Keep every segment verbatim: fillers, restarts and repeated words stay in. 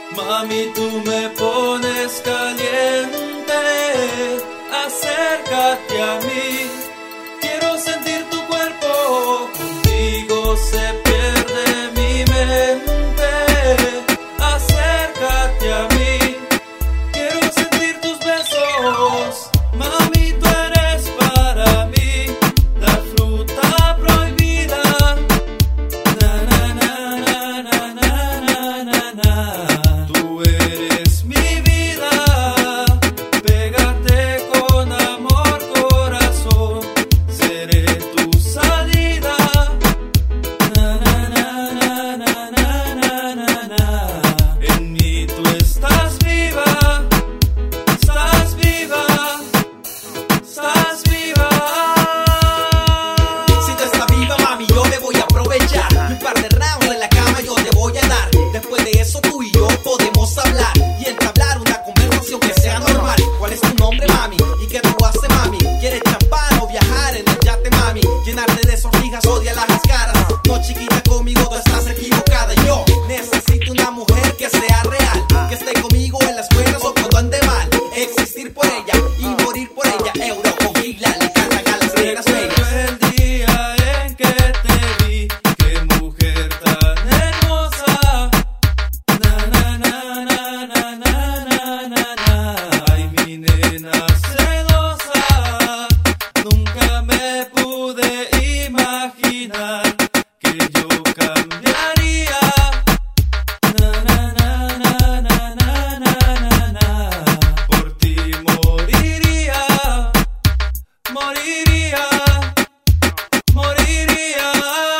Mami, tú me pones caliente, acércate a mí. Quiero sentir tu cuerpo, contigo se pierde mi mente. Acércate a mí, quiero sentir tus besos. Mami, tú eres para mí la fruta prohibida. Na, na, na, na, na, na, na, na. Tú eres mi vida, pégate con amor, corazón, seré tu salida. Na, na, na, na, na, na, na, na. En mí tú estás viva, estás viva, estás viva. Si tú estás viva, mami, yo me voy a aprovechar. Un par de rounds en la cama yo te voy a dar. Después de eso tú y yo podemos hablar y entablar una conversación que sea normal. ¿Cuál es tu nombre, mami? ¿Y qué tú haces, mami? ¿Quieres champán o viajar en el yate, mami? Llenarte de sortijas, odia las caras. No, chiquita, conmigo tú estás equivocada. Yo necesito una mujer que sea real, que esté conmigo en las buenas o cuando ande mal. Existir por ella y morir por ella. Euro con Gila, le cantan a las negras bellas. Recuerdo el día en que te vi, qué mujer tan hermosa. Na, na, na, na, na, na, na, na, na. Ay, mi nena celosa, nunca me pude imaginar que yo cambiaría. Na, na, na, na, na, na, na, na. Por ti moriría, moriría, moriría.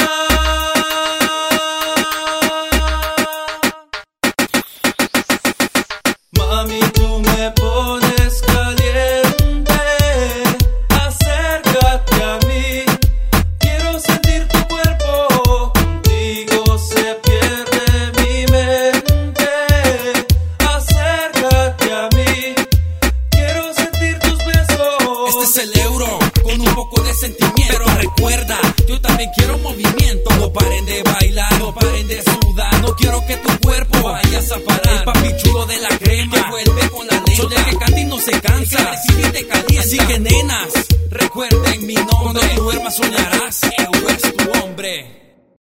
Mami, tú me pones caliente, acércate a mí. Quiero sentir tu cuerpo, contigo se pierde mi mente. Acércate a mí, quiero sentir tus besos. Este es el euro, con un poco de sentimiento. Pero recuerda, yo también quiero movimiento. No paren de bailar, no paren de sudar. No quiero que tu cuerpo vayas a parar. El papi chulo de la crema, que vuelve con la lenta. Soy el que canta y no se cansa, si te calienta. Así que nenas, recuerden mi nombre. Cuando tú duermas soñarás, euro es tu hombre.